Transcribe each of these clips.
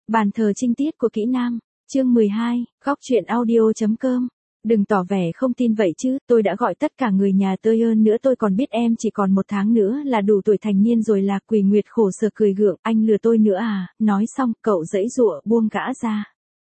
Bàn thờ trinh tiết của kỹ nam, chương 12, góc truyện audio.com. Đừng tỏ vẻ không tin vậy chứ, tôi đã gọi tất cả người nhà tôi, hơn nữa tôi còn biết em chỉ còn 1 tháng nữa là đủ tuổi thành niên rồi. Là Quỳ Nguyệt khổ sở cười gượng, anh lừa tôi nữa à? Nói xong, cậu giãy giụa buông gã ra.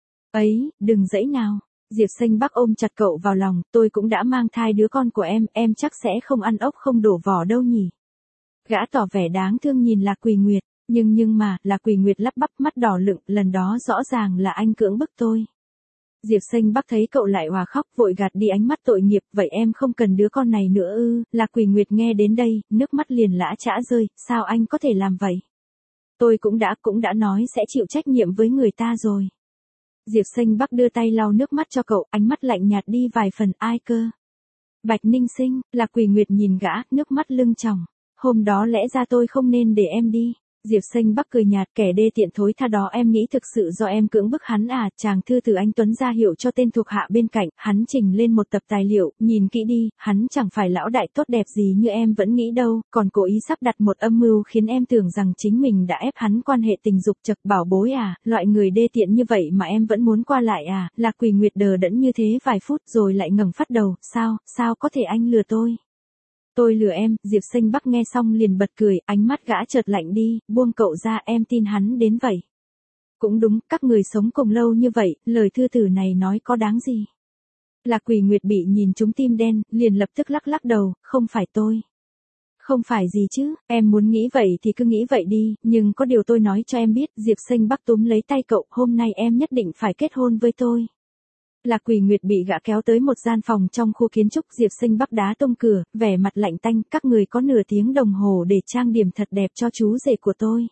Ấy, đừng giãy nào. Diệp Xanh Bắc ôm chặt cậu vào lòng, tôi cũng đã mang thai đứa con của em chắc sẽ không ăn ốc không đổ vỏ đâu nhỉ. Gã tỏ vẻ đáng thương nhìn Lạc Quỳ Nguyệt, nhưng mà, Lạc Quỳ Nguyệt lắp bắp mắt đỏ lựng, lần đó rõ ràng là anh cưỡng bức tôi. Diệp Xanh Bắc thấy cậu lại hòa khóc vội gạt đi ánh mắt tội nghiệp, vậy em không cần đứa con này nữa ư? Lạc Quỳ Nguyệt nghe đến đây, nước mắt liền lã chã rơi, sao anh có thể làm vậy? Tôi cũng đã nói sẽ chịu trách nhiệm với người ta rồi. Diệp Xanh Bắc đưa tay lau nước mắt cho cậu, ánh mắt lạnh nhạt đi vài phần. Ai cơ? Bạch Ninh Sinh. Lạc Quỳ Nguyệt nhìn gã, nước mắt lưng tròng. Hôm đó lẽ ra tôi không nên để em đi. Diệp Xanh Bắc cười nhạt, kẻ đê tiện thối tha đó, em nghĩ thực sự do em cưỡng bức hắn à? Chàng thư từ anh Tuấn ra hiệu cho tên thuộc hạ bên cạnh, hắn trình lên một tập tài liệu, nhìn kỹ đi, hắn chẳng phải lão đại tốt đẹp gì như em vẫn nghĩ đâu, còn cố ý sắp đặt một âm mưu khiến em tưởng rằng chính mình đã ép hắn quan hệ tình dục. Chật, bảo bối à, loại người đê tiện như vậy mà em vẫn muốn qua lại à? Lạc Quỳ Nguyệt đờ đẫn như thế vài phút rồi lại ngẩng phát đầu, sao có thể anh lừa tôi? Tôi lừa em? Diệp Xanh Bắc nghe xong liền bật cười, ánh mắt gã chợt lạnh đi, buông cậu ra, em tin hắn đến vậy. Cũng đúng, các người sống cùng lâu như vậy, lời thư tử này nói có đáng gì? Lạc Quỳ Nguyệt bị nhìn trúng tim đen, liền lập tức lắc đầu, không phải tôi. Không phải gì chứ, em muốn nghĩ vậy thì cứ nghĩ vậy đi, nhưng có điều tôi nói cho em biết. Diệp Xanh Bắc túm lấy tay cậu, hôm nay em nhất định phải kết hôn với tôi. Lạc Quỳ Nguyệt bị gã kéo tới một gian phòng trong khu kiến trúc. Diệp Xanh Bắc đá tung cửa, vẻ mặt lạnh tanh, các người có nửa tiếng đồng hồ để trang điểm thật đẹp cho chú rể của tôi.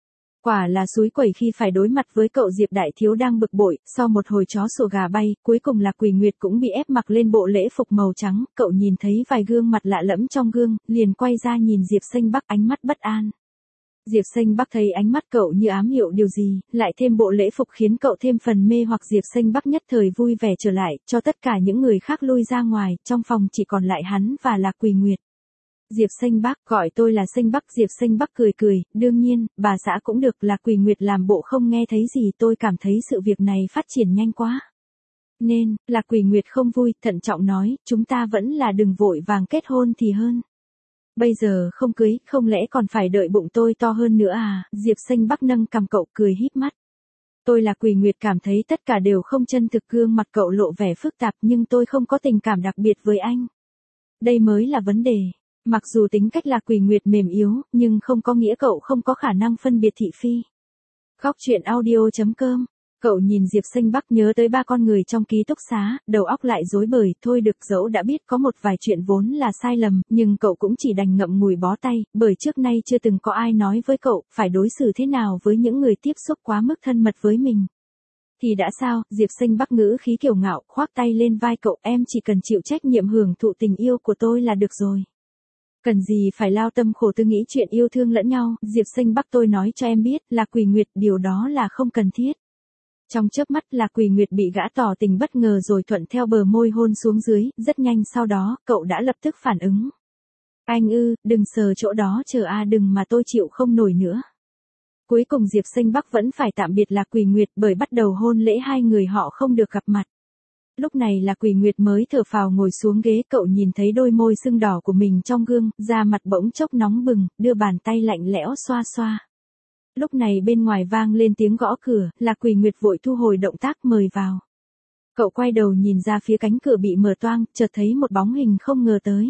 Quả là xúi quẩy khi phải đối mặt với cậu. Diệp đại thiếu đang bực bội, sau một hồi chó sủa gà bay, cuối cùng Lạc Quỳ Nguyệt cũng bị ép mặc lên bộ lễ phục màu trắng. Cậu nhìn thấy vài gương mặt lạ lẫm trong gương, liền quay ra nhìn Diệp Xanh Bắc, ánh mắt bất an. Diệp Xanh Bắc thấy ánh mắt cậu như ám hiệu điều gì, lại thêm bộ lễ phục khiến cậu thêm phần mê hoặc. Diệp Xanh Bắc nhất thời vui vẻ trở lại, cho tất cả những người khác lui ra ngoài, trong phòng chỉ còn lại hắn và Lạc Quỳ Nguyệt. Diệp Xanh Bắc, gọi tôi là Xanh Bắc. Diệp Xanh Bắc cười, đương nhiên, bà xã cũng được. Lạc Quỳ Nguyệt làm bộ không nghe thấy gì, tôi cảm thấy sự việc này phát triển nhanh quá. Nên, Lạc Quỳ Nguyệt không vui, thận trọng nói, chúng ta vẫn là đừng vội vàng kết hôn thì hơn. Bây giờ không cưới, không lẽ còn phải đợi bụng tôi to hơn nữa à? Diệp Xanh Bắc nâng cằm cậu, cười híp mắt. Tôi Lạc Quỳ Nguyệt cảm thấy tất cả đều không chân thực. Gương mặt cậu lộ vẻ phức tạp, nhưng tôi không có tình cảm đặc biệt với anh. Đây mới là vấn đề. Mặc dù tính cách Lạc Quỳ Nguyệt mềm yếu, nhưng không có nghĩa cậu không có khả năng phân biệt thị phi. Góc truyện audio.com. Cậu nhìn Diệp Xanh Bắc nhớ tới 3 con người trong ký túc xá, đầu óc lại rối bời. Thôi được, dẫu đã biết có một vài chuyện vốn là sai lầm, nhưng cậu cũng chỉ đành ngậm ngùi bó tay, bởi trước nay chưa từng có ai nói với cậu phải đối xử thế nào với những người tiếp xúc quá mức thân mật với mình. Thì đã sao? Diệp Xanh Bắc ngữ khí kiêu ngạo, khoác tay lên vai cậu, em chỉ cần chịu trách nhiệm hưởng thụ tình yêu của tôi là được rồi. Cần gì phải lao tâm khổ tư nghĩ chuyện yêu thương lẫn nhau? Diệp Xanh Bắc, tôi nói cho em biết, Lạc Quỳ Nguyệt, điều đó là không cần thiết. Trong chớp mắt, Lạc Quỳ Nguyệt bị gã tỏ tình bất ngờ rồi thuận theo bờ môi hôn xuống dưới, rất nhanh sau đó, cậu đã lập tức phản ứng. Anh đừng sờ chỗ đó, chờ đừng mà tôi chịu không nổi nữa. Cuối cùng Diệp Xanh Bắc vẫn phải tạm biệt Lạc Quỳ Nguyệt, bởi bắt đầu hôn lễ hai người họ không được gặp mặt. Lúc này Lạc Quỳ Nguyệt mới thở phào ngồi xuống ghế, cậu nhìn thấy đôi môi sưng đỏ của mình trong gương, da mặt bỗng chốc nóng bừng, đưa bàn tay lạnh lẽo xoa xoa. Lúc này bên ngoài vang lên tiếng gõ cửa, Lạc Quỳ Nguyệt vội thu hồi động tác mời vào. Cậu quay đầu nhìn ra phía cánh cửa bị mở toang, chợt thấy một bóng hình không ngờ tới.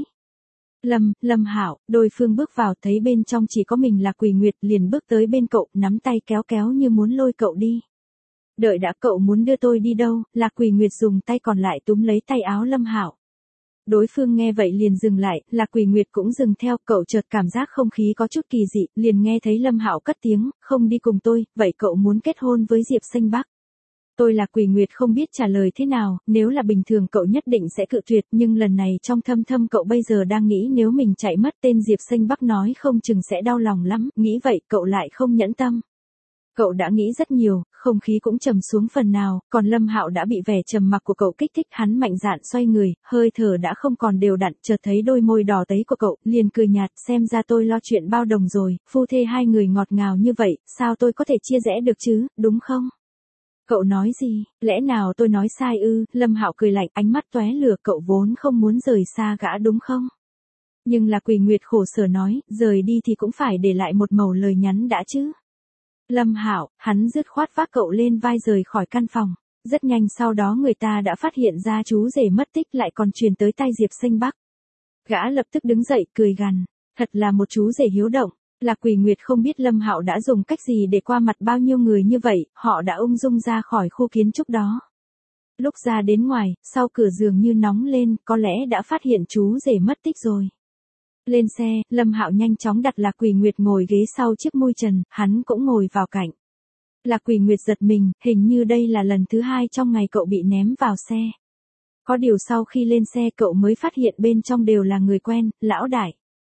Lâm Hạo. Đối phương bước vào thấy bên trong chỉ có mình Lạc Quỳ Nguyệt, liền bước tới bên cậu, nắm tay kéo như muốn lôi cậu đi. Đợi đã, cậu muốn đưa tôi đi đâu? Lạc Quỳ Nguyệt dùng tay còn lại túm lấy tay áo Lâm Hạo. Đối phương nghe vậy liền dừng lại, Lạc Quỳ Nguyệt cũng dừng theo, cậu chợt cảm giác không khí có chút kỳ dị, liền nghe thấy Lâm Hạo cất tiếng, không đi cùng tôi, vậy cậu muốn kết hôn với Diệp Xanh Bắc? Tôi Lạc Quỳ Nguyệt không biết trả lời thế nào, nếu là bình thường cậu nhất định sẽ cự tuyệt, nhưng lần này trong thâm cậu bây giờ đang nghĩ nếu mình chạy mất tên Diệp Xanh Bắc nói không chừng sẽ đau lòng lắm, nghĩ vậy cậu lại không nhẫn tâm. Cậu đã nghĩ rất nhiều, không khí cũng trầm xuống phần nào, còn Lâm Hạo đã bị vẻ trầm mặc của cậu kích thích, hắn mạnh dạn xoay người, hơi thở đã không còn đều đặn, chợt thấy đôi môi đỏ tấy của cậu, liền cười nhạt, xem ra tôi lo chuyện bao đồng rồi, phu thê hai người ngọt ngào như vậy, sao tôi có thể chia rẽ được chứ, đúng không? Cậu nói gì, lẽ nào tôi nói sai ư? Lâm Hạo cười lạnh, ánh mắt tóe lửa, cậu vốn không muốn rời xa gã đúng không? Nhưng là Quỳ Nguyệt khổ sở nói, rời đi thì cũng phải để lại một mẩu lời nhắn đã chứ. Lâm Hạo, hắn dứt khoát vác cậu lên vai rời khỏi căn phòng. Rất nhanh sau đó người ta đã phát hiện ra chú rể mất tích lại còn truyền tới tai Diệp Sinh Bắc. Gã lập tức đứng dậy cười gằn, thật là một chú rể hiếu động. Lạc Quỳ Nguyệt không biết Lâm Hạo đã dùng cách gì để qua mặt bao nhiêu người như vậy, họ đã ung dung ra khỏi khu kiến trúc đó. Lúc ra đến ngoài, sau cửa giường như nóng lên, có lẽ đã phát hiện chú rể mất tích rồi. Lên xe, Lâm Hạo nhanh chóng đặt Lạc Quỳ Nguyệt ngồi ghế sau chiếc mui trần, hắn cũng ngồi vào cạnh. Lạc Quỳ Nguyệt giật mình, hình như đây là lần thứ hai trong ngày cậu bị ném vào xe. Có điều sau khi lên xe cậu mới phát hiện bên trong đều là người quen, lão đại.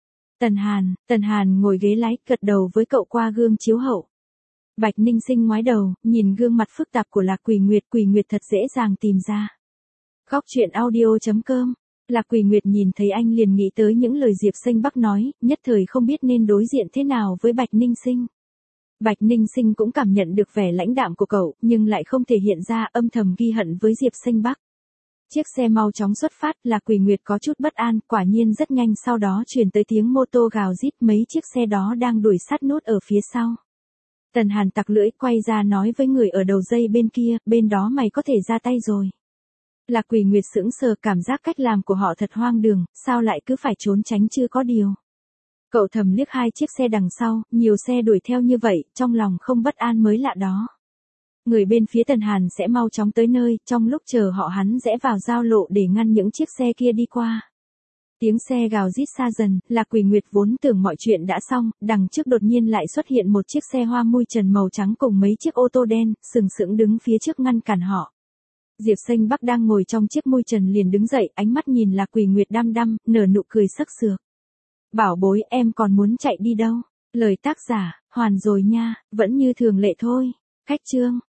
Tần Hàn ngồi ghế lái, gật đầu với cậu qua gương chiếu hậu. Bạch Ninh Sinh ngoái đầu, nhìn gương mặt phức tạp của Lạc Quỳ Nguyệt thật dễ dàng tìm ra. Góc truyện audio.com. Lạc Quỳ Nguyệt nhìn thấy anh liền nghĩ tới những lời Diệp Sinh Bắc nói, nhất thời không biết nên đối diện thế nào với Bạch Ninh Sinh. Bạch Ninh Sinh cũng cảm nhận được vẻ lãnh đạm của cậu, nhưng lại không thể hiện ra, âm thầm ghi hận với Diệp Sinh Bắc. Chiếc xe mau chóng xuất phát, Lạc Quỳ Nguyệt có chút bất an, quả nhiên rất nhanh sau đó truyền tới tiếng mô tô gào rít, mấy chiếc xe đó đang đuổi sát nút ở phía sau. Tần Hàn tặc lưỡi quay ra nói với người ở đầu dây bên kia, bên đó mày có thể ra tay rồi. Lạc Quỳ Nguyệt sững sờ, cảm giác cách làm của họ thật hoang đường, sao lại cứ phải trốn tránh chưa có điều. Cậu thầm liếc hai chiếc xe đằng sau, nhiều xe đuổi theo như vậy, trong lòng không bất an mới lạ đó. Người bên phía Tần Hàn sẽ mau chóng tới nơi, trong lúc chờ họ hắn rẽ vào giao lộ để ngăn những chiếc xe kia đi qua. Tiếng xe gào rít xa dần, Lạc Quỳ Nguyệt vốn tưởng mọi chuyện đã xong, đằng trước đột nhiên lại xuất hiện một chiếc xe hoa mui trần màu trắng cùng mấy chiếc ô tô đen, sừng sững đứng phía trước ngăn cản họ. Diệp Sinh Bắc đang ngồi trong chiếc mui trần liền đứng dậy, ánh mắt nhìn Lạc Quỳ Nguyệt đăm đăm, nở nụ cười sắc sược. Bảo bối, em còn muốn chạy đi đâu? Lời tác giả, hoàn rồi nha, vẫn như thường lệ thôi. Khách chương.